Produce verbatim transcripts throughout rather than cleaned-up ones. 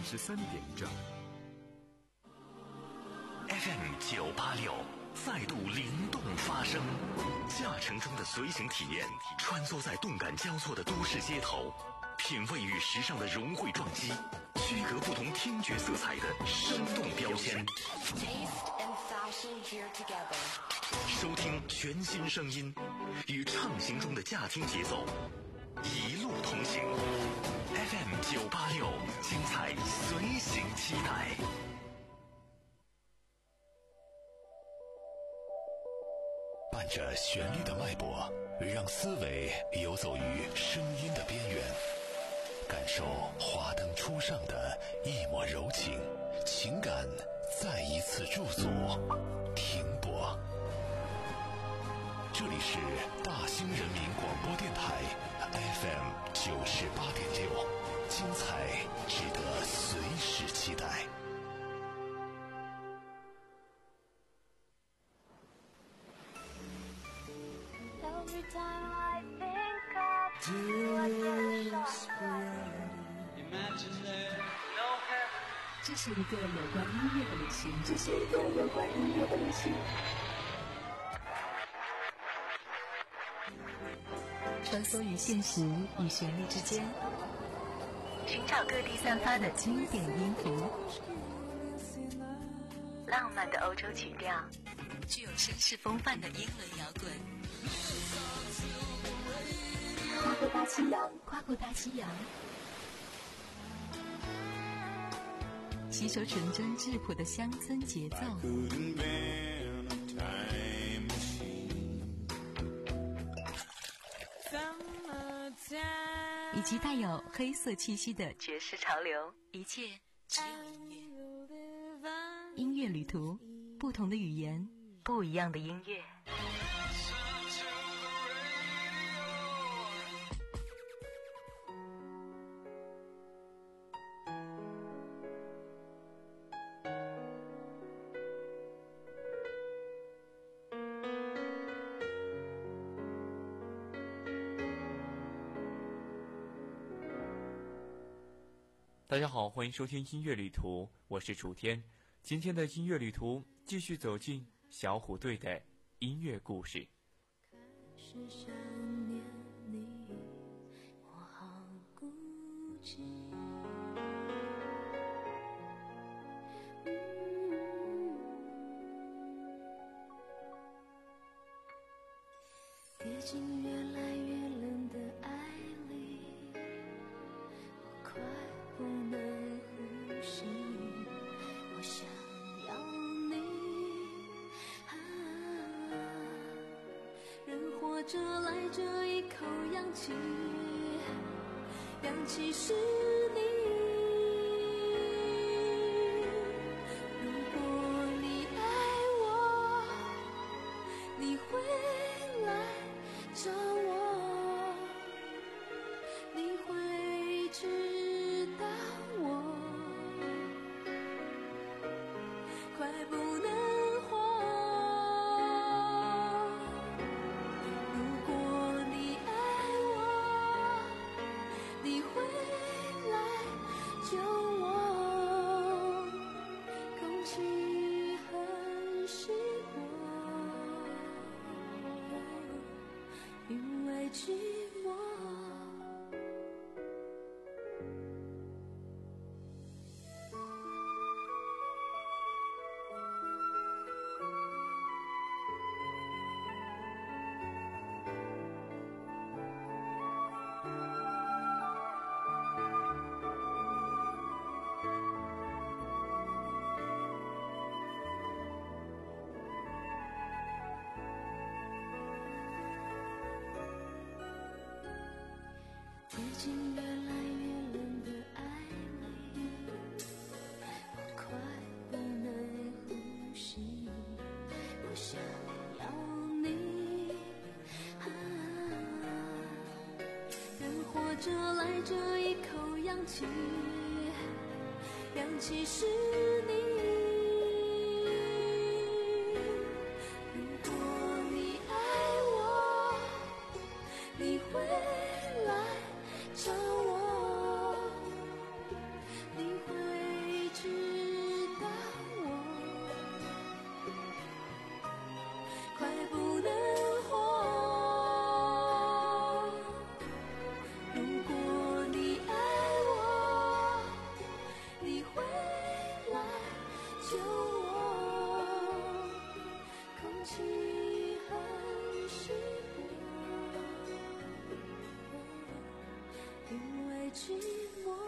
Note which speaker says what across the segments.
Speaker 1: 十三点整。
Speaker 2: F M 九八六再度灵动发声，驾乘中的随行体验，穿梭在动感交错的都市街头，品味与时尚的融汇撞击，区隔不同听觉色彩的生动标签。收听全新声音，与畅行中的驾听节奏，一路同行。F M 九八六，精彩随行期待。伴着旋律的脉搏，让思维游走于声音的边缘，感受华灯初上的一抹柔情，情感再一次驻足停泊。这里是大兴人民广播电台 F M 九十八点六，精彩值得随时期待。
Speaker 3: 这是一个有关音乐的旅行，这是一个有关音乐的旅行。穿梭于现实与旋律之间，寻找各地散发的经典音符，浪漫的欧洲曲调，具有绅士风范的英伦摇滚。跨过大西洋，跨过大西洋，吸收纯真质朴的乡村节奏，以及带有黑色气息的爵士潮流，一切只有音乐。音乐旅途，不同的语言，不一样的音乐。
Speaker 4: 大家好，欢迎收听音乐旅途，我是楚天。今天的音乐旅途继续走进小虎队的音乐故事。
Speaker 5: 开始想念你，我好孤寂。跌进越来越冷的爱里，我快不能呼吸，我想要你啊，人活着来这一口氧气，氧气是你。如果你爱我，你会来找我，你会知道我快不能活。如果你爱我，你会来救我，空气很稀薄，因为寂寞。跌进越来越冷的爱里，我快不能呼吸，我想要你啊，人活着来这一口氧气，氧气是你。如果你爱我，你会来找我，你会救我，空气很稀薄，因为寂寞。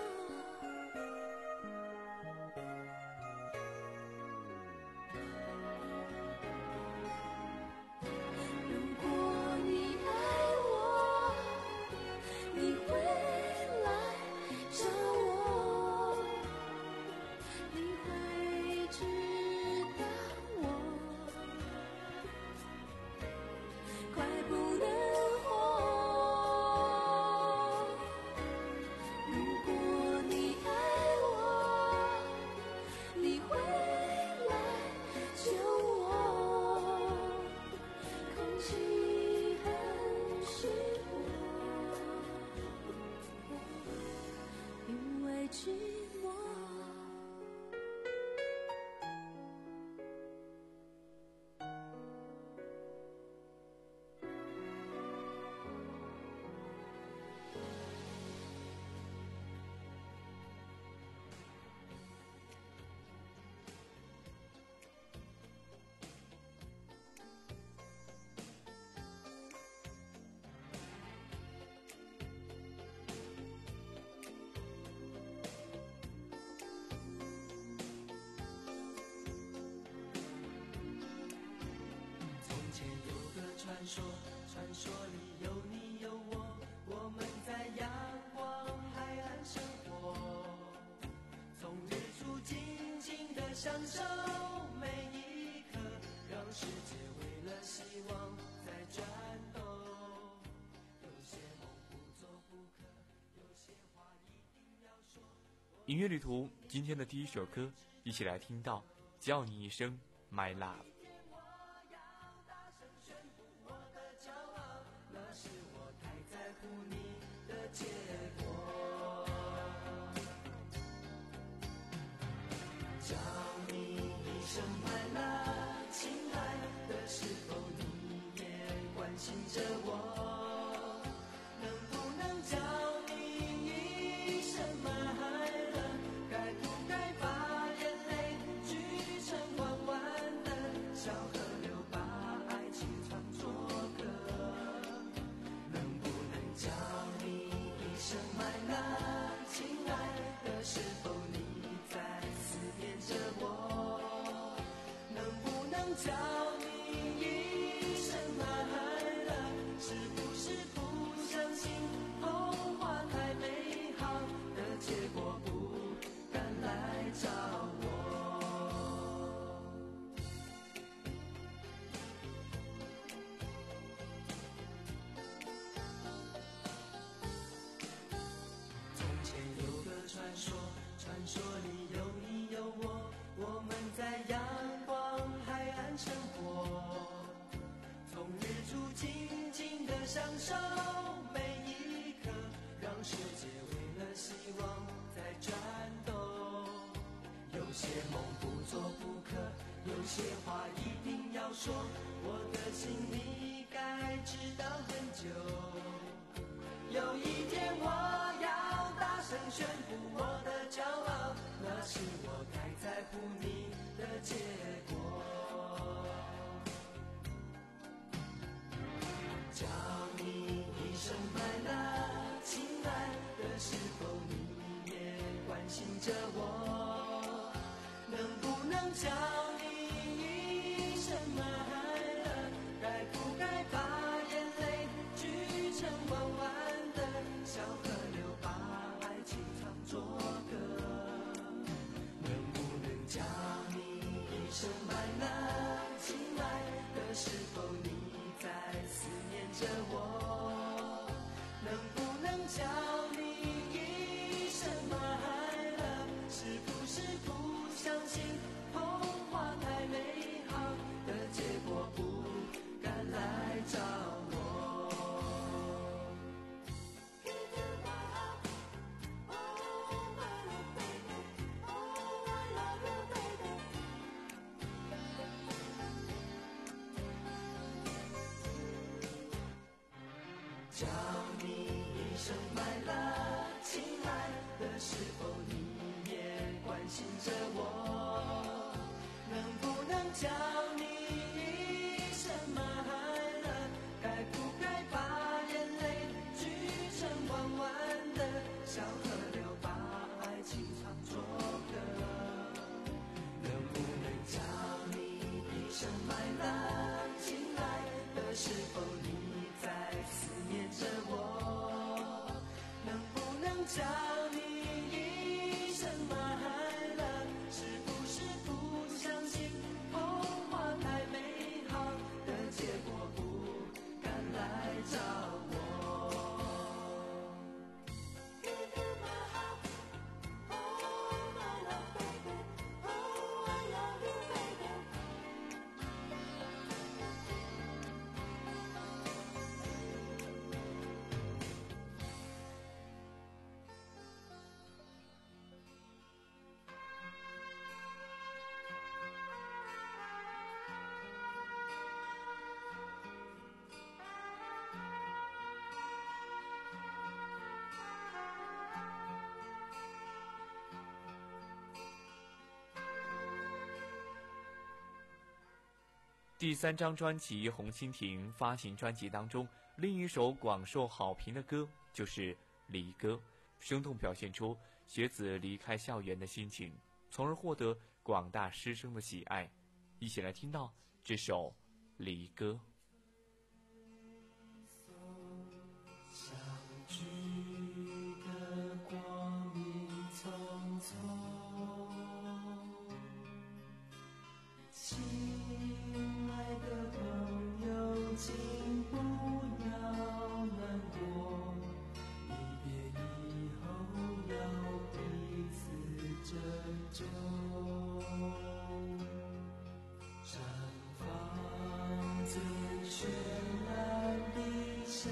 Speaker 1: 传说，传说里有你有我，我们在阳光海岸生活，从日出静静地享受每一刻，让世界为了希望在转动。有些梦不做不可，有些话一定要说。
Speaker 4: 音乐旅途今天的第一首歌，一起来听到叫你一声 My Love。
Speaker 1: 结果，叫你一声 My love， 亲爱的，是否你也关心着我？能不能叫你一声 My love， 该不该把眼泪聚成弯弯的小河流，把爱情唱作歌？能不能叫你My love， 亲爱的，是否你在思念着我？能不能叫你一声 My love， 是不是不相信童话太美好的结果，不敢来找我？传说，传说里有你有我，我们在阳光海岸生活，从日出静静地享受每一刻，让世界为了希望在转动。有些梦不做不可，有些话一定要说，我的心你该知道很久。有一天我要大声宣布我的骄傲，那是我该在乎你的结果。叫你一声 My love， 亲爱的，是否你也关心着我？能不能叫你一声 My love， 该不该把眼泪聚成弯弯的小河流，把爱情唱作歌？能不能叫你一声 My love， 亲爱的，是否你在思念着我？能不能叫你一声 My love， 是不是不相信童话太美好的结果，不敢来找我？叫你一声 My love， 亲爱的，是否你也关心着我？ 叫你一声买了，该不该把眼泪聚成弯弯的小河流，把爱情唱作歌？能不能叫你一声买了，亲爱的，是否你在思念着我？能不能叫你一声买了，是不是不相信童话太美好的结果，不敢来找我？
Speaker 4: 第三张专辑《红蜻蜓》发行专辑当中，另一首广受好评的歌就是《离歌》，生动表现出学子离开校园的心情，从而获得广大师生的喜爱。一起来听到这首《离歌》。
Speaker 1: 相聚的光阴匆匆，亲爱的朋友，请不要难过，离别以后要彼此珍重，绽放最绚烂的笑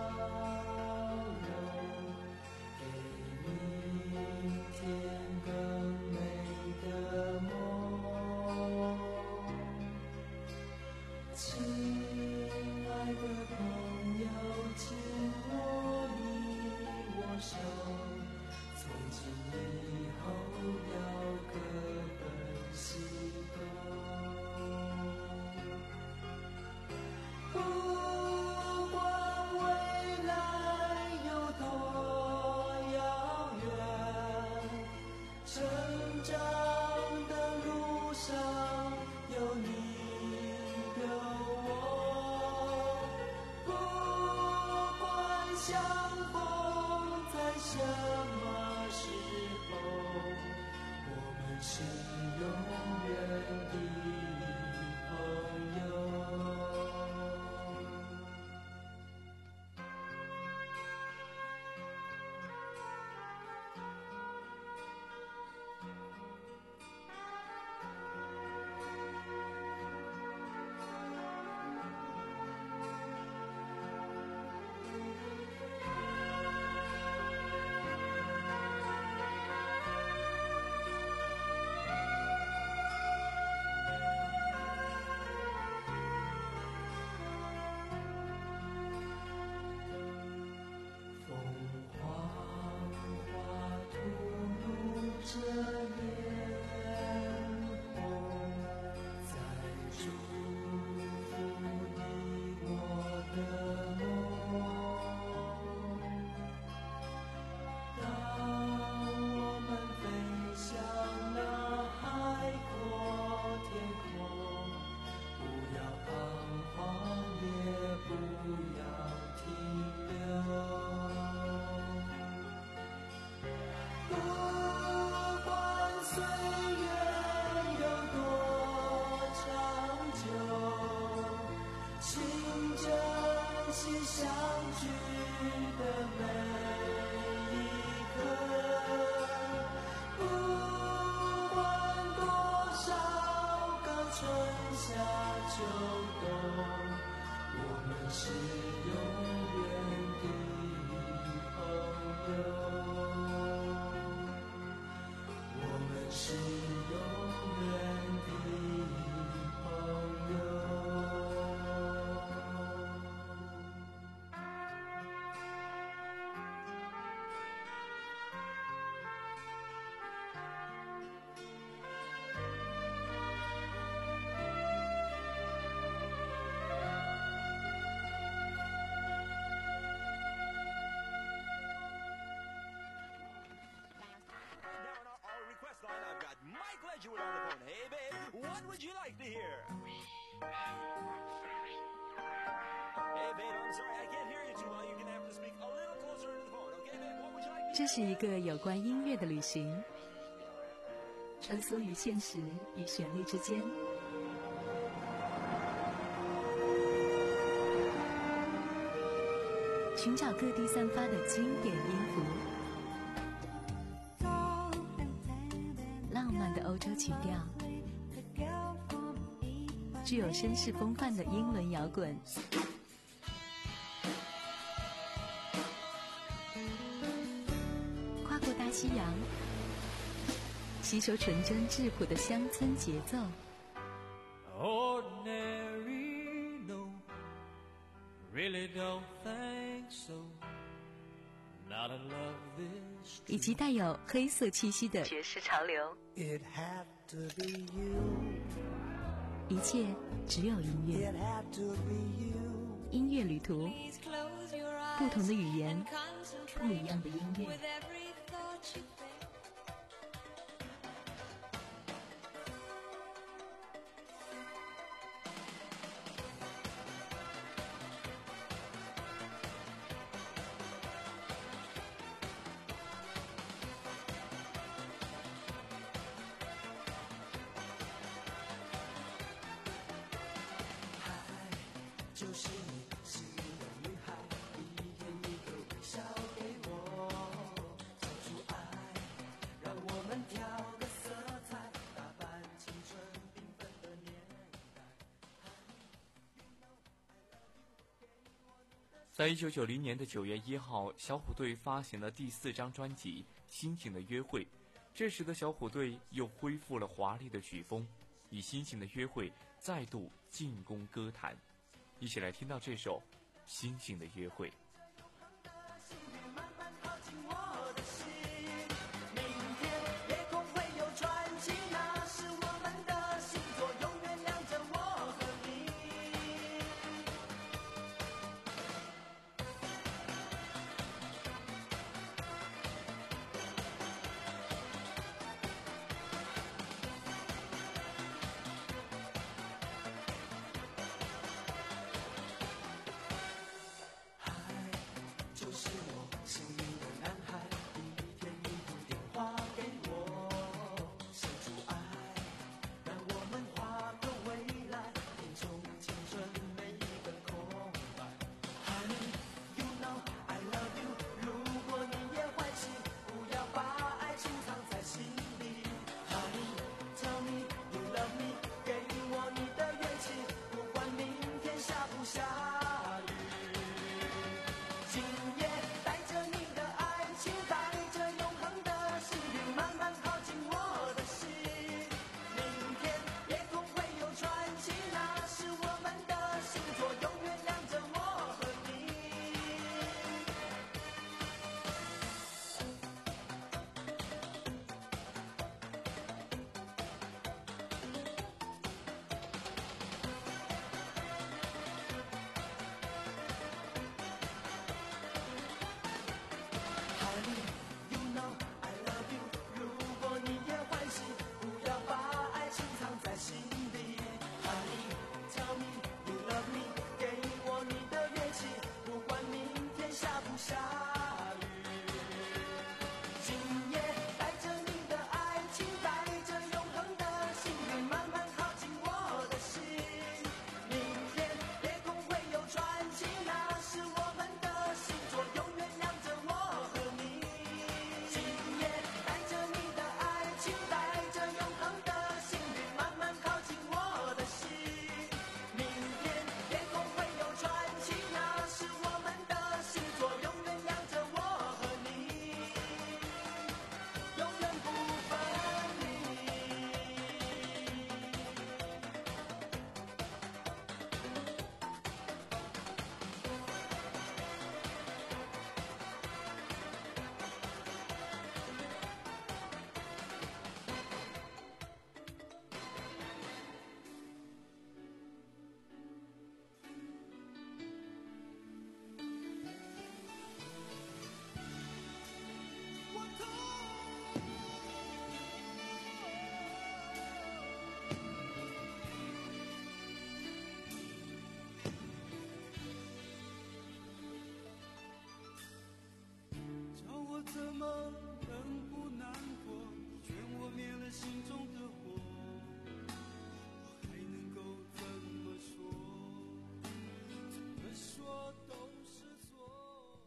Speaker 1: 容，给明天更美的梦。亲爱的朋友，请握一握手，从今以后要各奔西东。不管未来有多遥远，成长的路上有你有我，不管相逢在什么时候，我们是永远的朋友。凤凰花吐露着脸红，在祝福你我的梦。当我们飞向那海阔天空，不要彷徨，也不要停留。不管岁月有多长久，请珍惜相聚的每一刻。不管多少个春夏秋冬，我们是永远的朋友。我们是永远的朋友。
Speaker 6: graduate on the phone. Hey, babe, what would you like to hear? Hey, babe, I'm sorry, I can't hear you too well. You're gonna have to speak a little closer into the phone, okay, babe? What would you like to hear?
Speaker 3: 这是一个有关音乐的旅行，穿梭于现实与旋律之间。寻找各地散发的经典音符，浪漫的欧洲曲调，具有绅士风范的英伦摇滚，跨过大西洋，吸收纯真质朴的乡村节奏。
Speaker 1: Ordinary, no, really don't think so. Not in love this
Speaker 3: 以及带有黑色气息的爵士潮流，
Speaker 1: It had to be you.
Speaker 3: 一切只有音乐。
Speaker 1: It had to be you.
Speaker 3: 音乐旅途，不同的语言，不一样的音乐。
Speaker 1: 就是你吸引的女孩，一眼一个微笑给我，找出爱，让我们调个色彩，打扮青春缤纷的年代。
Speaker 4: 在一九九零年的九月一号，小虎队发行了第四张专辑《星星的约会》。这时的小虎队又恢复了华丽的曲风，以《星星的约会》再度进攻歌坛。一起来听到这首《星星的约会》。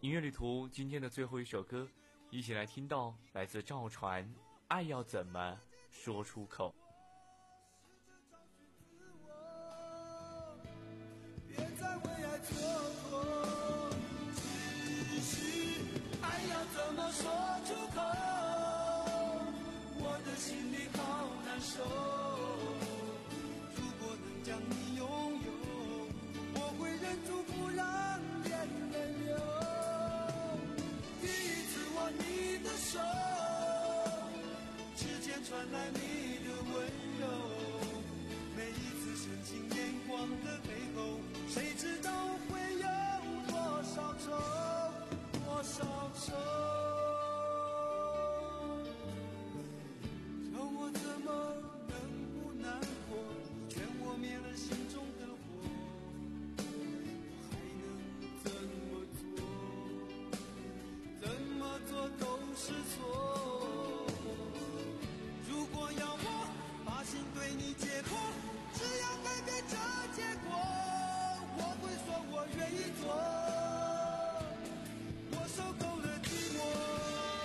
Speaker 4: 音乐旅途今天的最后一首歌，一起来听到来自赵传《爱要怎么说出口》。
Speaker 1: 别再为爱蹉跎，只是爱要怎么说出口，我的心里好难受。如果能将你拥有，我会忍住不让眼泪流。第一次握你的手，指尖传来你的温柔，每一次深情眼光的背后，谁知道会有多少愁，多少愁。叫我怎么能不难过？你劝我灭了心中的火，我还能怎么做？怎么做都是错。如果要我把心对你解剖，只要改变这结果，我会说我愿意做，我受够了寂寞。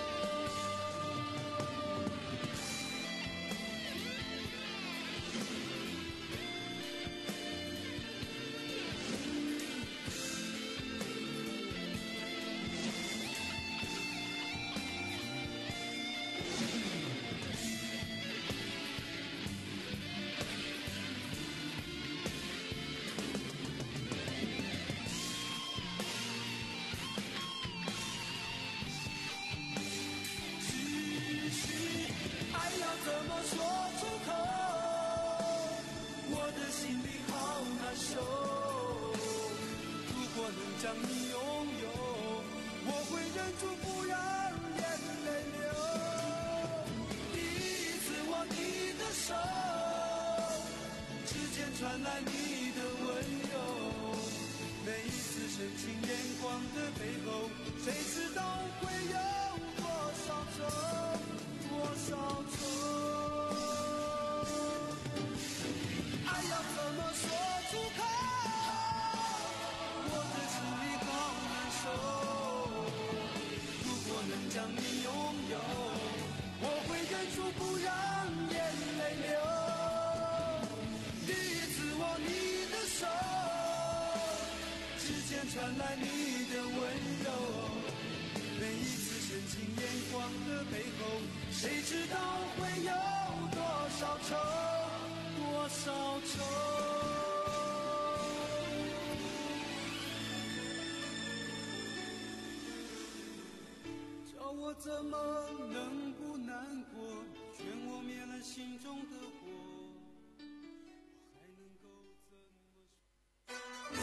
Speaker 1: 怎么说出口？我的心里好难受。如果能将你拥有，我会忍住不让眼泪流。第一次握你的手，指尖传来你的温柔，每一次深情眼光的背后，谁知道会有多少愁，多少愁。爱要怎么说出口？我的心里好难受。如果能将你拥有，我会忍住不让眼泪流。第一次握你的手，指尖传来你的温柔，每一次深情眼光的背后，谁知道会有多少愁，多少愁。叫我怎么能不难过？劝我灭了心中的火，我还能够怎么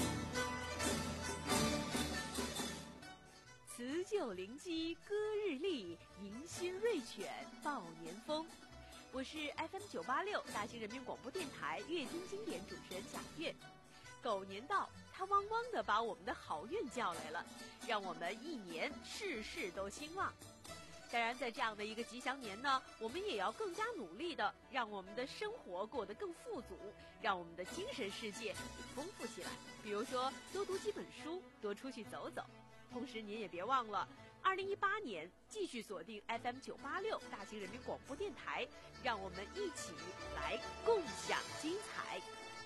Speaker 1: 说？
Speaker 7: 辞旧临机歌日丽，迎新瑞犬报年风。我是 F M 九八六大兴人民广播电台乐听经典主持人贾月。狗年到，它汪汪地把我们的好运叫来了，让我们一年事事都兴旺。当然，在这样的一个吉祥年呢，我们也要更加努力的让我们的生活过得更富足，让我们的精神世界也丰富起来。比如说，多读几本书，多出去走走。同时，您也别忘了，二零一八年继续锁定 F M 九八六大兴人民广播电台，让我们一起来共享精彩。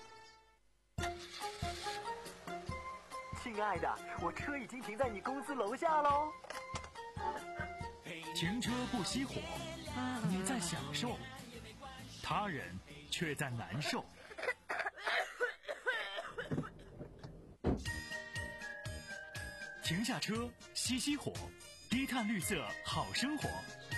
Speaker 8: 亲爱的，我车已经停在你公司楼下喽。
Speaker 9: 停车不熄火，你在享受，他人却在难受。停下车，熄熄火，低碳绿色好生活。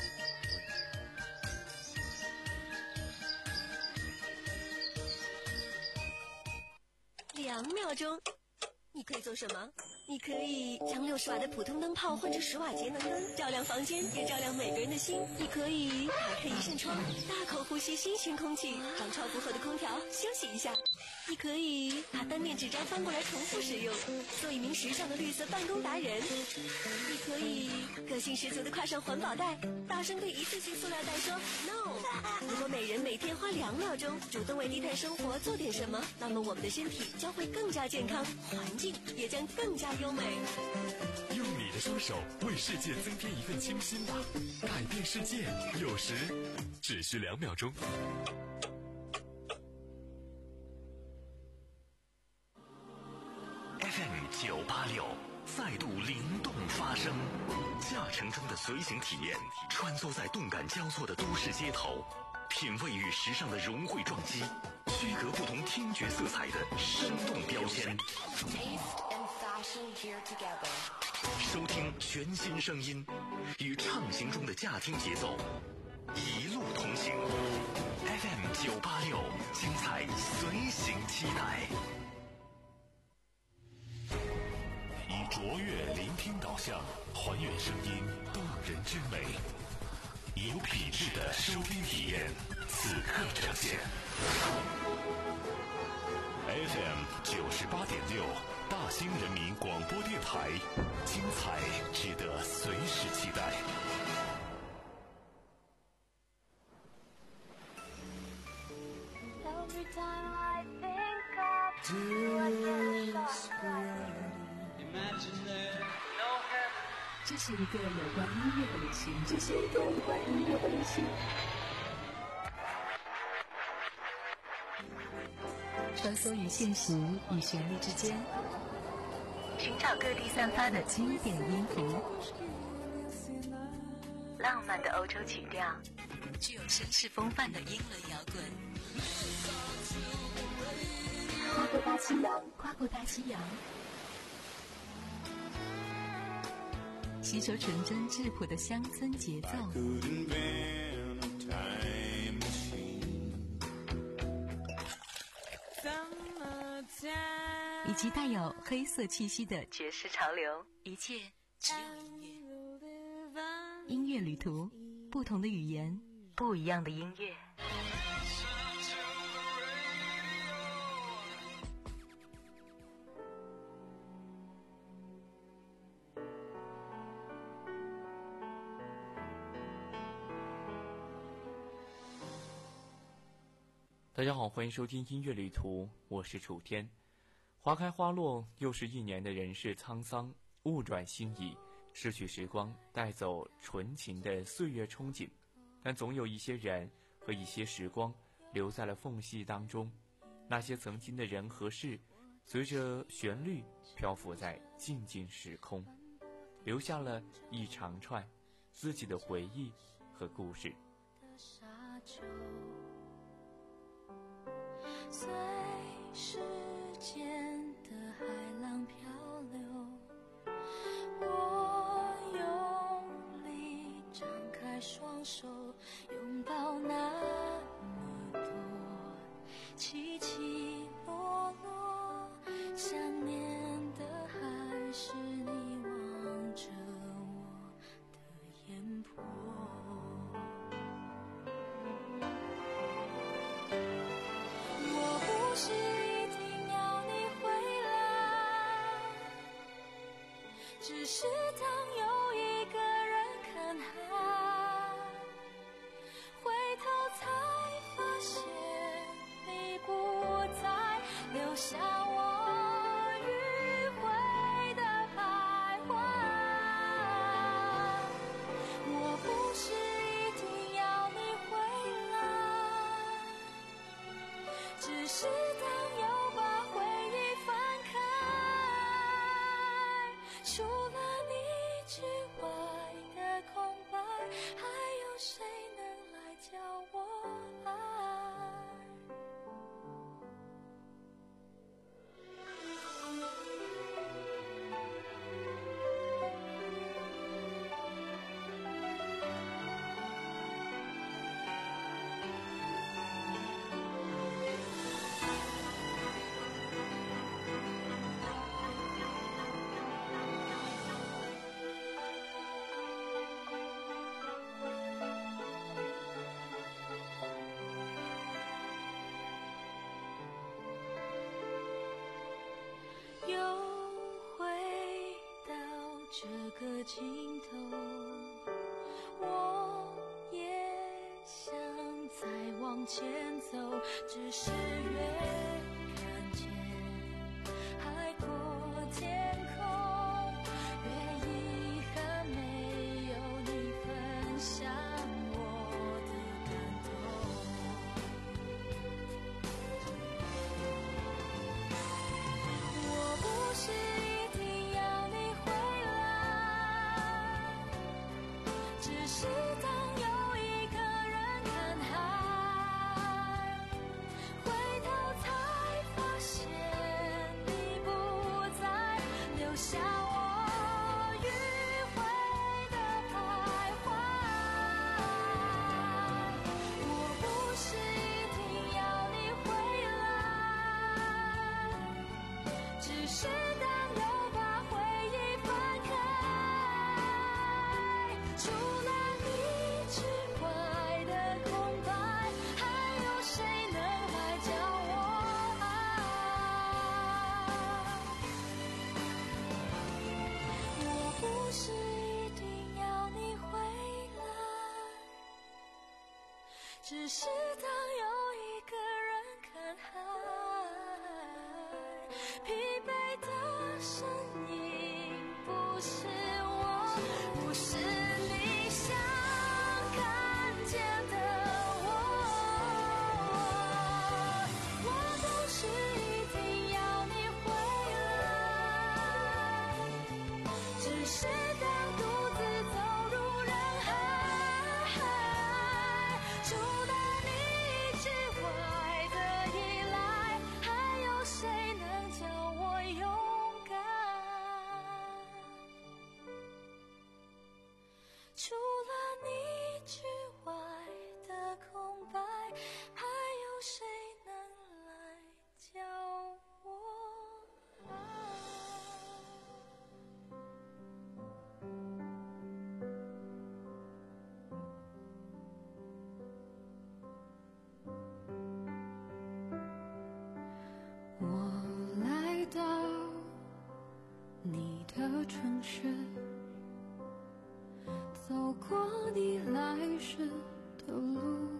Speaker 10: 两秒钟，你可以做什么？你可以将六十瓦的普通灯泡换成十瓦节能灯，照亮房间，也照亮每个人的心。你可以打开一扇窗，大口呼吸新鲜空气，让超负荷的空调休息一下。你可以把单面纸张翻过来重复使用，做一名时尚的绿色办公达人。你可以个性十足的挎上环保袋，大声对一次性塑料袋说 no。如果每人每天花两秒钟主动为低碳生活做点什么，那么我们的身体将会更加健康，环境也将更加优美。
Speaker 9: 用你的
Speaker 2: 双手，为世界增添一份清新吧。改变世界，有时只需两秒钟。F M 九八六再度灵动发声，驾乘中的随行体验，穿梭在动感交错的都市街头，品味与时尚的融汇撞击，区隔不同听觉色彩的生动标签。收听全新声音，与畅行中的驾听节奏，一路同行。F M 九八六，精彩随行期待。以卓越聆听导向，还原声音动人之美，有品质的收听体验，此刻呈现。F M 九十八点六，大兴人民广播电台，精彩值得随时期待。
Speaker 3: 这是一个有关音乐的旅行，这是一个有关音乐的旅行。穿梭于现实与旋律之间，寻找各地散发的经典音符，浪漫的欧洲曲调，具有绅士风范的英伦摇滚。跨过大西洋，跨过大西洋，吸收纯真质朴的乡村节奏，以及带有黑色气息的爵士潮流，一切只有音乐。音乐旅途，不同的语言，不一样的音乐。
Speaker 4: 大家好，欢迎收听音乐旅途，我是楚天。花开花落，又是一年的人世沧桑，物转星移，逝去时光，带走纯情的岁月憧憬，但总有一些人和一些时光留在了缝隙当中，那些曾经的人和事，随着旋律漂浮在静静时空，留下了一长串自己的回忆和故事。
Speaker 5: 随时间的海浪漂流，我用力张开双手，拥抱那么多起起落落，想念的还是你望着我的眼波。不是一定要你回来，只是当有一个人看海，回头才发现你不在，留下我迂回的徘徊。我不是一定要你回来，只是当又把回忆翻开，除了你之外的空白，还有谁能来教我爱？又回到这个尽头，我也想再往前走，只是越看见海阔天空，越一有一个人看海，疲惫的身影不是我，不是你想看见的我，我都是一定要你回来，只是当独自走入人海，除了你之外的依赖，还有谁能叫我勇敢？除了你之外的空白，还有谁能来教我爱？我来到你的城市，走过你来时的路，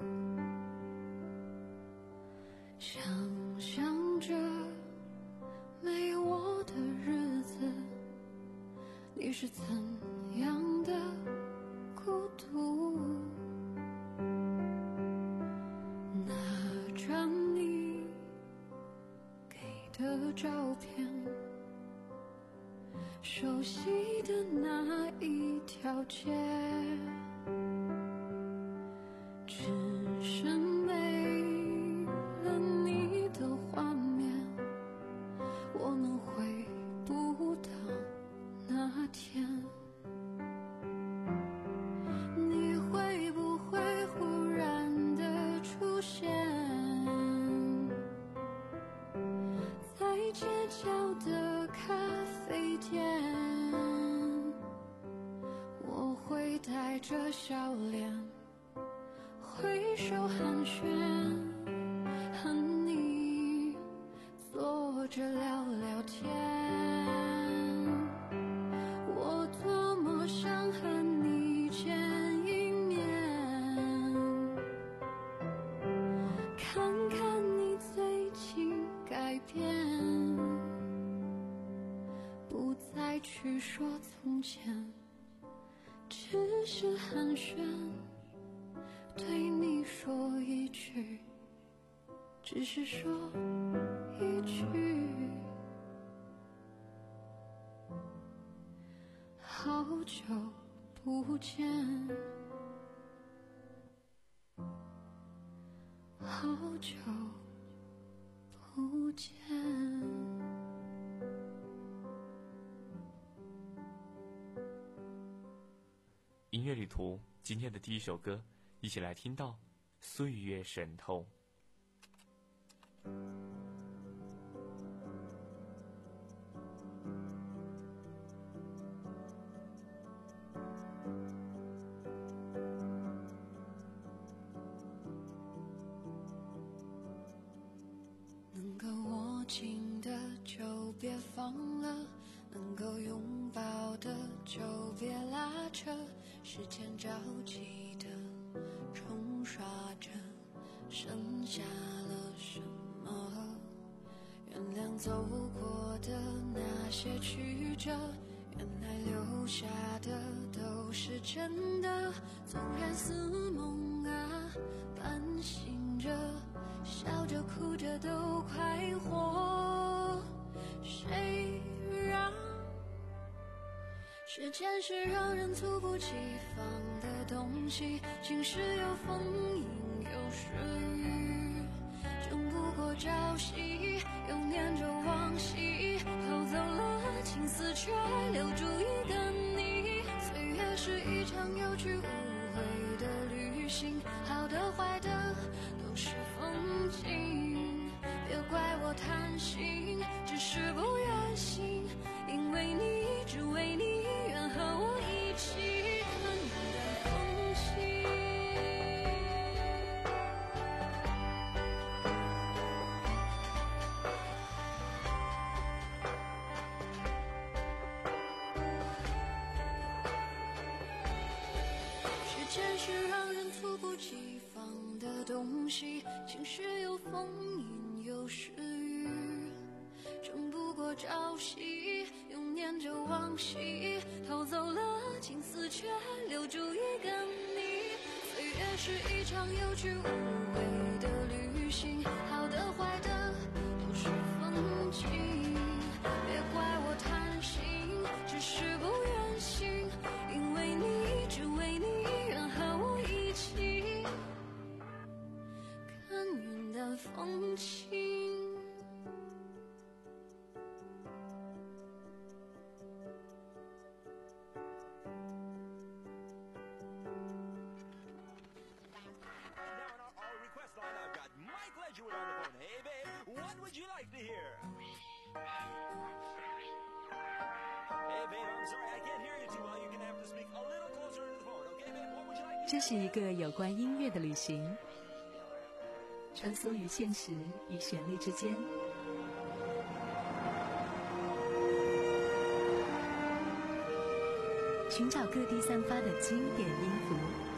Speaker 5: 想象着没有我的日子，你是怎样的孤独。拿着你给的照片，熟悉的那一条街，只剩没了你的画面，我们回不到那天。你会不会忽然的出现在街角的咖啡店？我会带着笑脸挥手寒暄，和你坐着聊聊天。我多么想和你见一面，看看你最近改变，不再去说从前，只是寒暄，对你说一句，只是说一句，好久不见，好久不见。
Speaker 4: 音乐旅途今天的第一首歌，一起来听到《岁月渗透》。
Speaker 5: 能够握紧的就别放了，能够拥抱的就别拉扯，时间着急的冲刷着，剩下了什么？原谅走过的那些曲折，原来留下的都是真的。纵然似梦啊，半醒着，笑着哭着都快活。谁让时间是让人猝不及防的东西，晴时有风，阴有时雨，争不过朝夕，又念着往昔，偷走了青丝，却留住一个你。岁月是一场有去无回的旅行，好的坏的都是风景，别怪我贪心，只是不愿醒，因为你，只为你，愿和我一起看淡风轻。时间是让人猝不及防的东西， 晴时有风阴有时雨，争不过朝夕，又念着往昔，偷走了青丝却留住一个你。岁月是一场有去无回的旅行，好的坏的都是风景，别怪我贪心，只是不愿醒，因为你只为你愿和我一起看云淡风轻。
Speaker 3: 这是一个有关音乐的旅行，穿梭于现实与旋律之间，寻找各地散发的经典音符，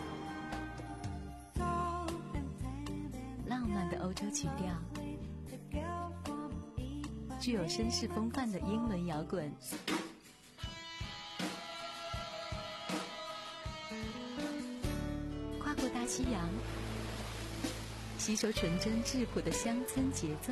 Speaker 3: 浪漫的欧洲曲调，具有绅士风范的英伦摇滚，跨过大西洋，吸收纯真质朴的乡村节奏。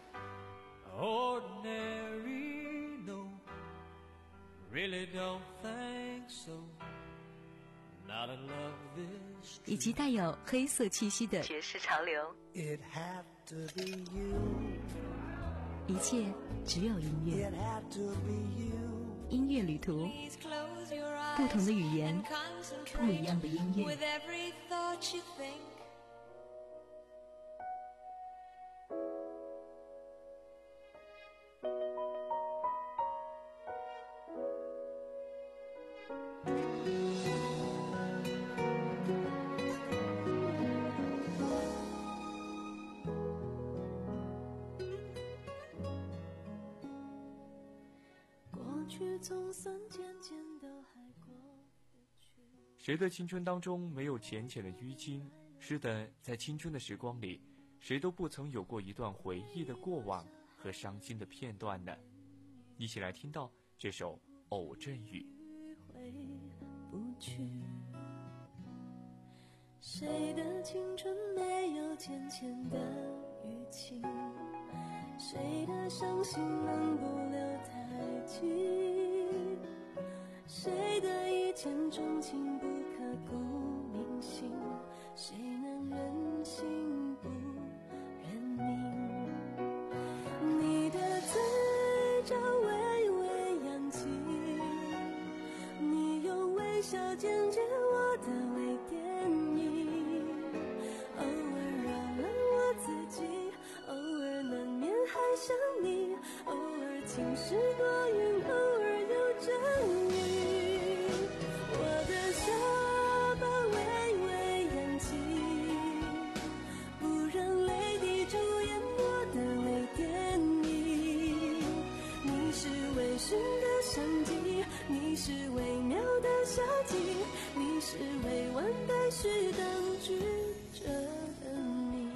Speaker 1: Ordinary, no, really don't think so. Not in love this.
Speaker 3: 以及带有黑色气息的爵士潮流。
Speaker 1: It had to be you.
Speaker 3: 一切只有音乐。
Speaker 1: It had to be you.
Speaker 3: 音乐旅途，不同的语言，不一样的音乐。
Speaker 5: With every thought you think.总算渐渐地还过去。
Speaker 4: 谁的青春当中没有浅浅的淤青？是的，在青春的时光里，谁都不曾有过一段回忆的过往和伤心的片段呢？一起来听到这首《偶阵雨》。
Speaker 5: 回不去，谁的青春没有浅浅的淤青？谁的伤心能不留太久？谁的一见钟情不刻骨铭心？谁能忍心不认命？你的嘴角微微扬起，你用微笑剪接我的微电影，偶尔扰了我自己，偶尔难免还想你，偶尔晴时多云，偶尔有阵雨。我的下巴微微扬起，不让泪滴主演我的微电影。你是微醺的商机，你是微妙的夏季，你是未完待续当局者的你。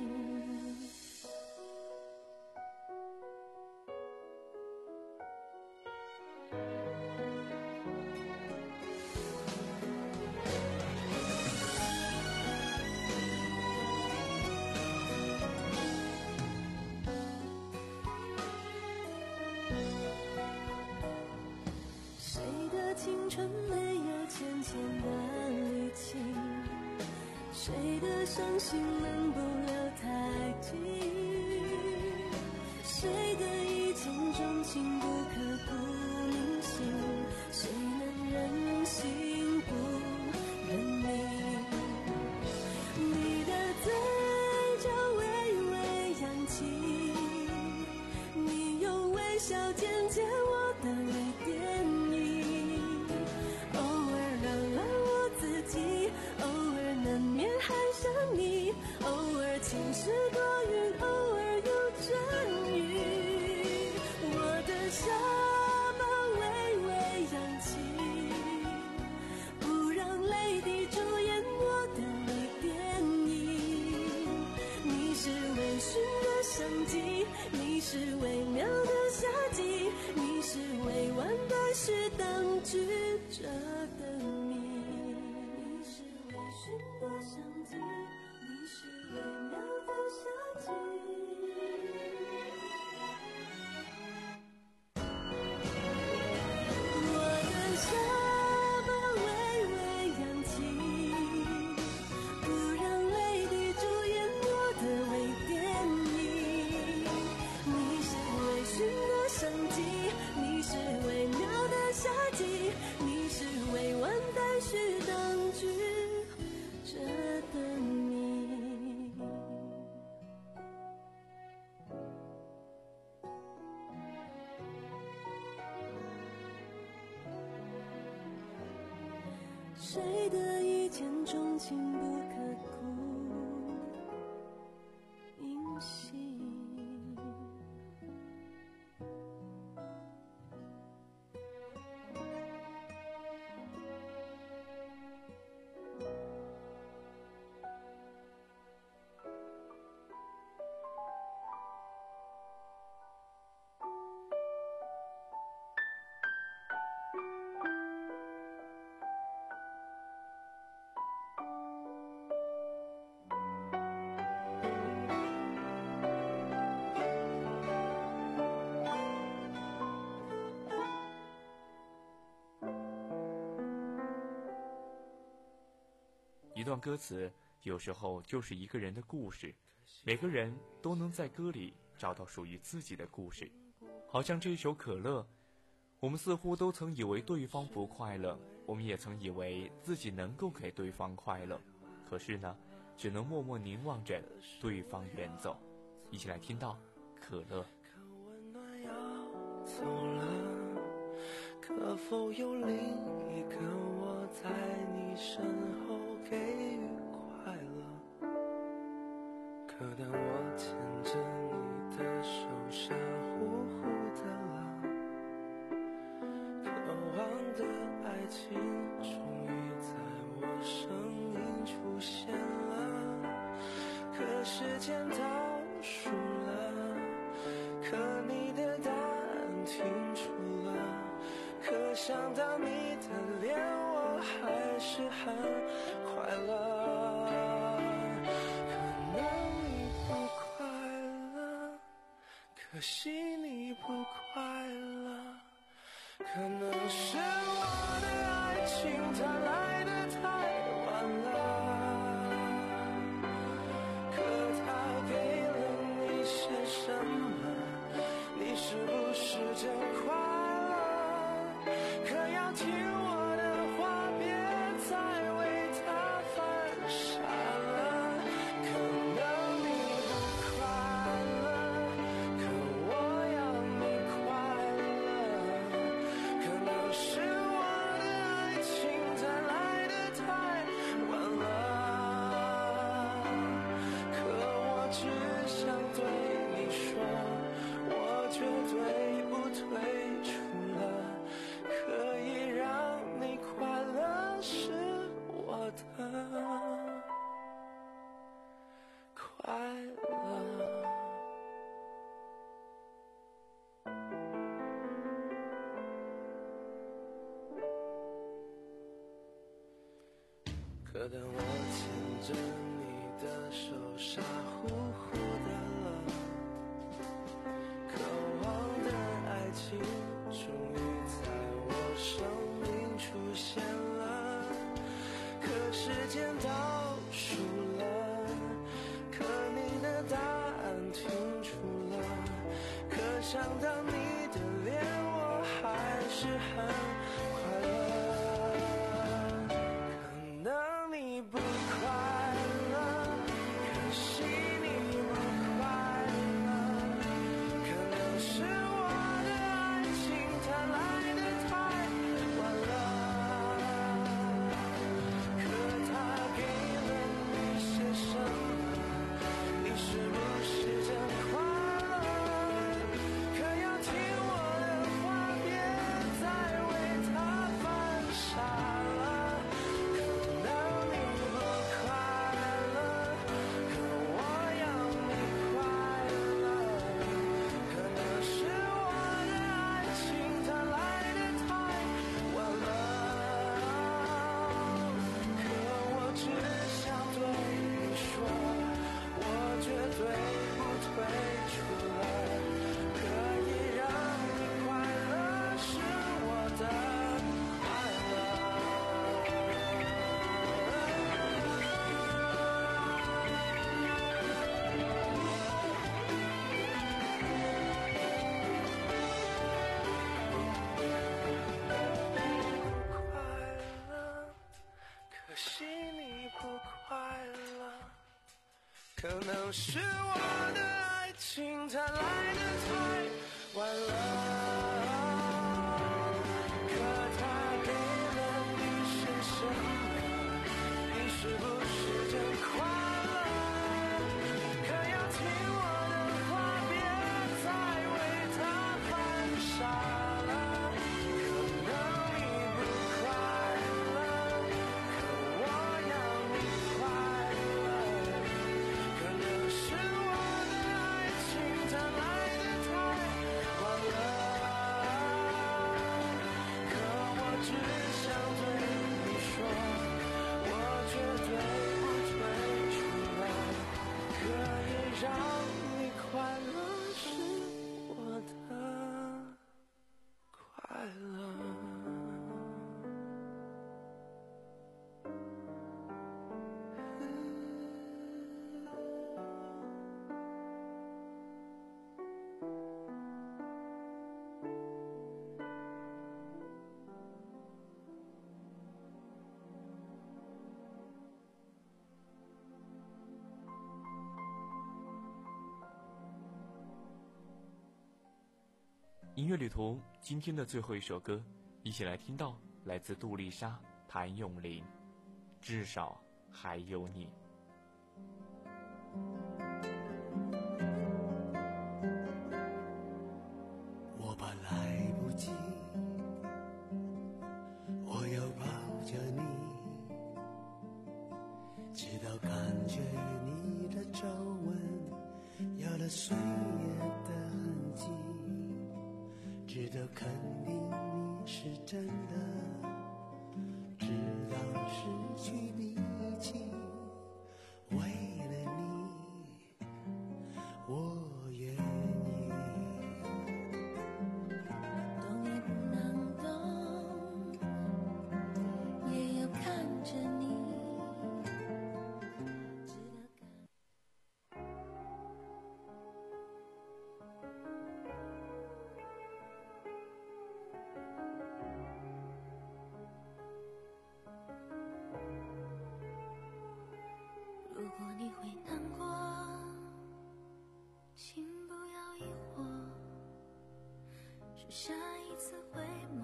Speaker 5: 谁的青春没有浅浅的淤青？谁的伤心能不留太久？谁的一见钟情不刻骨铭心？谁能忍心不认命？你的嘴角微微扬起，你用微笑剪接我的微电影，偶尔扰了我自己，偶尔难免还想你，偶尔晴时多云，偶尔有阵雨。我的下巴微微扬起，不让泪滴主演我的微电影。你谁的一见钟情不刻骨铭心。
Speaker 4: 一段歌词有时候就是一个人的故事，每个人都能在歌里找到属于自己的故事。好像这首可乐，我们似乎都曾以为对方不快乐，我们也曾以为自己能够给对方快乐，可是呢，只能默默凝望着对方远走。一起来听到可乐。
Speaker 1: 走了，可否有另一个我在你身后给予快乐？可当我牵着你的手傻乎乎的了，渴望的爱情终于在我生命出现了。可时间倒数了，可你的答案停住了，可想到你的脸我还是很快乐。可能你不快乐，可惜你不快乐，可能是我的爱情它来得太晚了，可它给了你些什么？你是不是真快乐？可要听我的话，别再为它犯傻了。可能你不快乐，可我要你快乐。可能是我的爱情它来得太晚了，可我只想对你说，我绝对不退出了，可以让你快乐是我的快乐。可当我牵着你的手傻乎乎的了，渴望的爱情终于在我生命出现了。可时间倒数了，可你的答案停住了，可想到你的脸我还是很快乐。可能你不快乐，可惜你不快乐，可能是我的爱情它来得太晚了，可它给了你些什么？你是不是真快乐？可要听我的话，别再为它犯傻了。可能你不快乐，可我要你快乐。可能是我的爱情它来得太晚了，可我只想对你说，我绝对不退出了，可以让你快乐是我的快乐。快乐，可惜你不快乐，可能是我的爱情它来得太晚了，可它给了你些什么？ 让你快乐是我的快乐。
Speaker 4: 音乐旅途今天的最后一首歌，一起来听到来自杜丽莎、谭咏麟，至少还有你。
Speaker 1: 我怕来不及，我要抱着你，直到感觉你的皱纹有了岁月的痕迹，直到肯定你是真的，直到失去力气，为了你我愿意。懂也不能懂，也要看着你，直到感如果你会难过，请不要疑惑，是下一次回眸，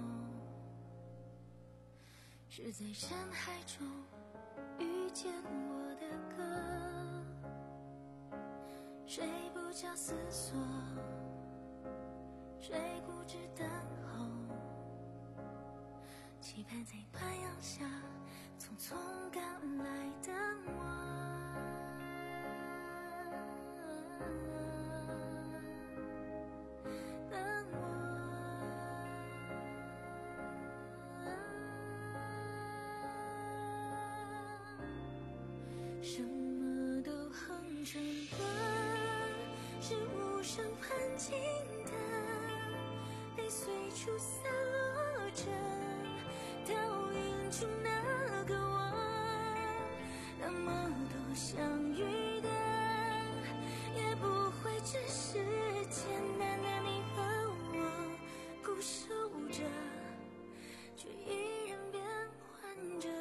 Speaker 1: 是在人海中遇见我的歌。谁不假思索，谁固执等候，期盼在暖阳下匆匆赶来的我。什么都哼成歌，是无声喷尽的泪随处洒落着，倒映出那个我。那么多相遇的，也不会只是简单的你和我，固守着，却依然变换着。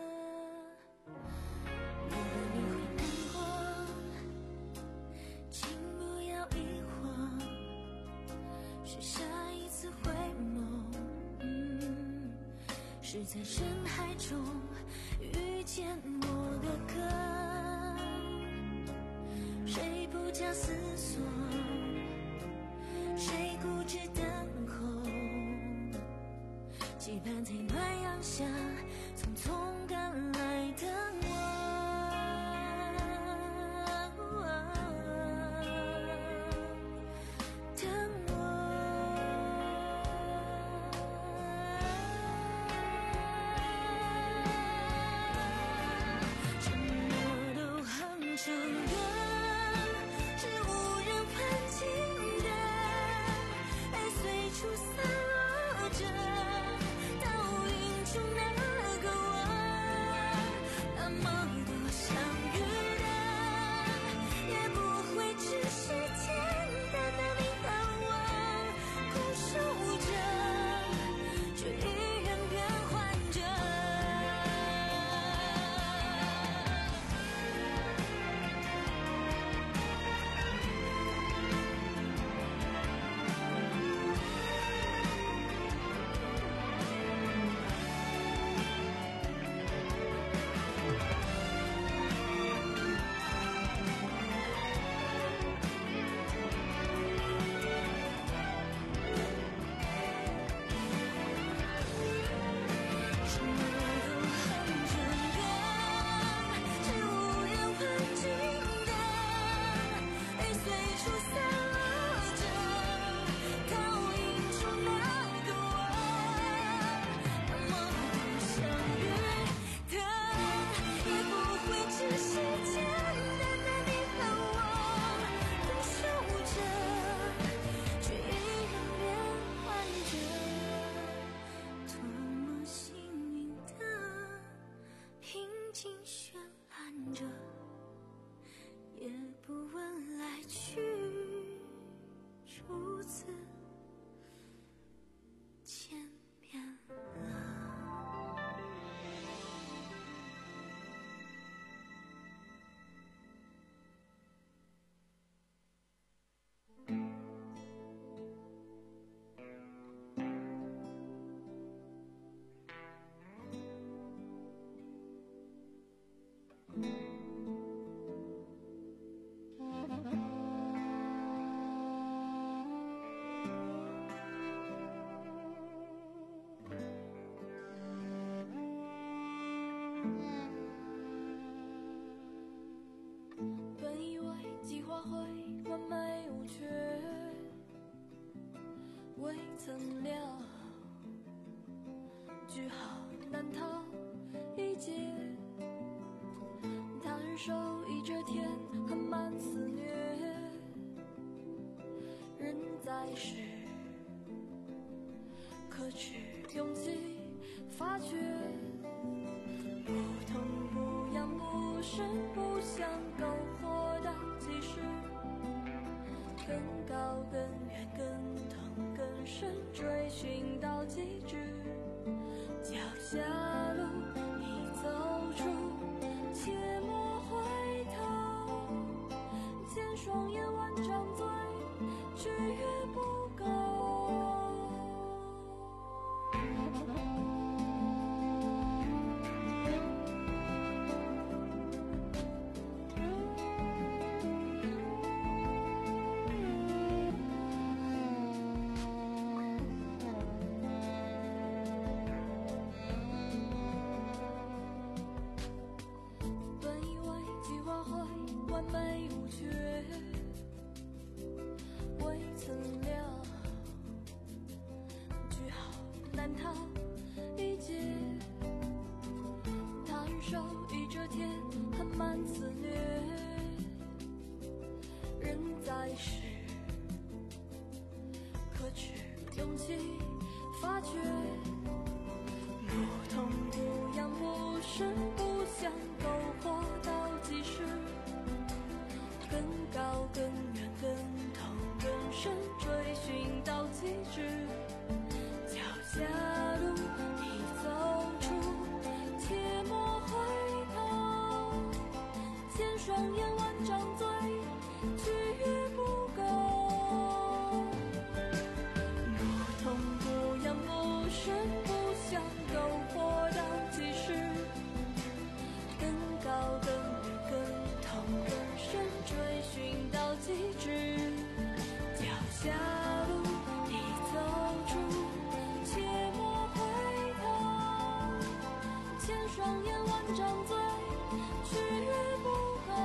Speaker 1: 如果你会难过，请不要疑惑，是下一次回眸，嗯，是在人海中遇见我的歌。谁不假思索，谁固执等候，期盼在暖阳下匆匆赶来的我。
Speaker 5: 会完美无缺，未曾料句号难逃一劫。他人手一遮天，含满肆虐，人在世可取勇气发觉，不痛不痒不声不响，篝火倒计时，更高更远更痛更深，追寻到极致，脚下路已走出，切莫回头，见双眼万张嘴，却越不够。本以为计划会完美无缺，未曾料句号难逃一劫。他人手一遮天，含满肆虐，人在世可取勇气发觉，不痛不痒不声不响，篝火倒计时，更高更远更痛更深，追寻到极致，脚下路已走出，切莫回头，见双眼万张嘴，却越不够。不痛不痒不声不响，篝火倒计时，更高更远更痛更深，追寻到极致，脚下路已走出，切莫回头，见双眼万张嘴，却越不够。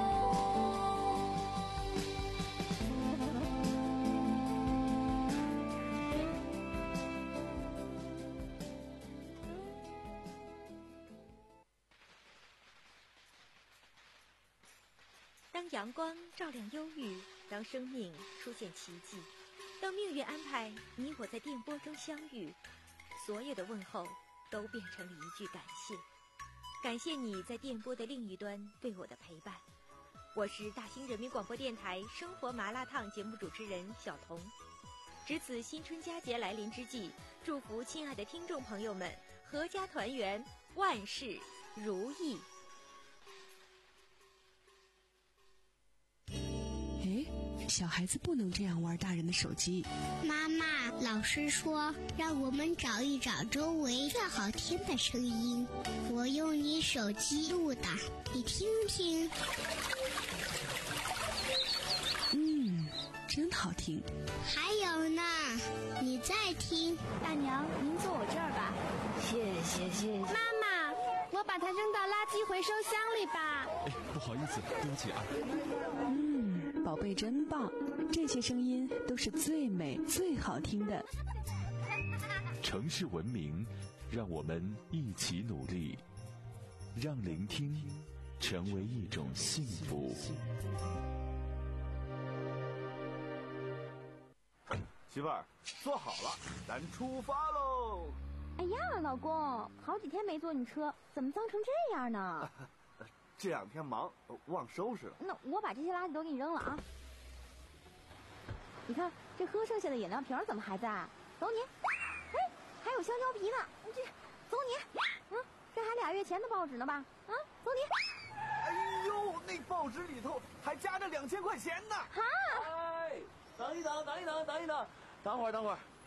Speaker 11: 当阳光照亮忧郁，当生命出现奇迹，当命运安排你我在电波中相遇，所有的问候都变成了一句感谢。感谢你在电波的另一端对我的陪伴。我是大兴人民广播电台生活麻辣烫节目主持人小彤。值此新春佳节来临之际，祝福亲爱的听众朋友们阖家团圆，万事如意。
Speaker 12: 哎，小孩子不能这样玩大人的手机。
Speaker 13: 妈妈，老师说让我们找一找周围最好听的声音，我用你手机录的，你听听。
Speaker 12: 嗯，真好听。
Speaker 13: 还有呢，你再听。
Speaker 14: 大娘，您坐我这儿吧。
Speaker 13: 谢谢谢谢。
Speaker 14: 妈妈，我把它扔到垃圾回收箱里吧。
Speaker 15: 哎，不好意思，对不起啊。
Speaker 12: 嗯，宝贝真棒，这些声音都是最美最好听的。
Speaker 2: 城市文明，让我们一起努力，让聆听成为一种幸福。
Speaker 16: 媳妇儿，坐好了，咱出发喽！
Speaker 14: 哎呀，老公，好几天没坐你车，怎么脏成这样呢？
Speaker 16: 这两天忙，忘收拾了。
Speaker 14: 那我把这些垃圾都给你扔了啊！你看这喝剩下的饮料瓶怎么还在？走你！哎，还有香蕉皮呢，你这走你！嗯，这还俩月前的报纸呢吧？啊，走你！
Speaker 16: 哎呦，那报纸里头还夹着两千块钱呢！
Speaker 14: 哈！
Speaker 16: 哎，等一等，等一等，等一等，等会儿，等会儿。